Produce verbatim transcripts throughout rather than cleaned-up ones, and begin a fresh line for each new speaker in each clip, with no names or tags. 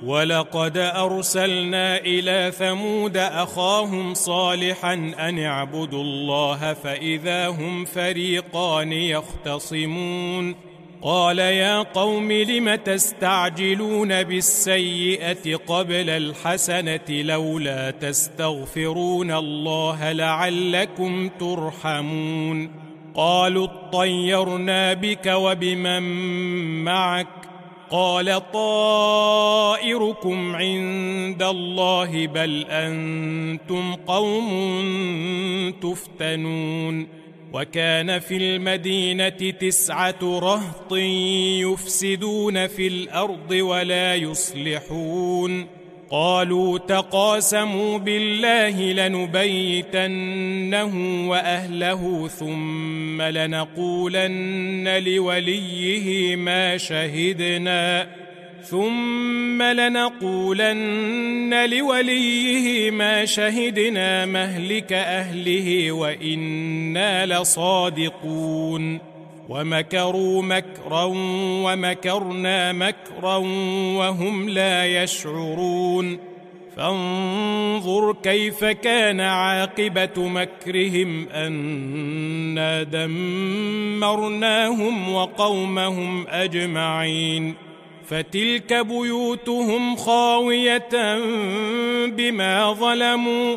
ولقد أرسلنا إلى ثمود أخاهم صالحا أن اعبدوا الله فإذا هم فريقان يختصمون قال يا قوم لم تستعجلون بالسيئة قبل الحسنة لولا تستغفرون الله لعلكم ترحمون قالوا اطيرنا بك وبمن معك قال طائركم عند الله بل أنتم قوم تفتنون وكان في المدينة تسعة رهط يفسدون في الأرض ولا يصلحون قالوا تقاسموا بالله لنبيتنه وأهله ثم لنقولن لوليه ما شهدنا ثم لنقولن لوليه ما شهدنا مهلك أهله وإنا لصادقون ومكروا مكرا ومكرنا مكرا وهم لا يشعرون فانظر كيف كان عاقبة مكرهم أنا دمرناهم وقومهم أجمعين فتلك بيوتهم خاوية بما ظلموا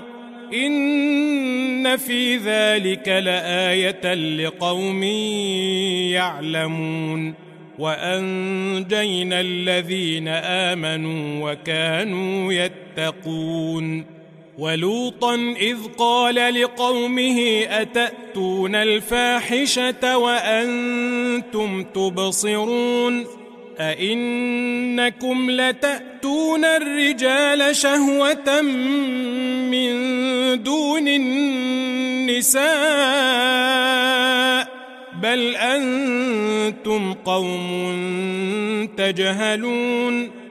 إن في ذلك لآية لقوم يعلمون وأنجينا الذين آمنوا وكانوا يتقون ولوطا إذ قال لقومه أتأتون الفاحشة وأنتم تبصرون أئنكم لتأتون الرجال شهوة من دون النساء بل أنتم قوم تجهلون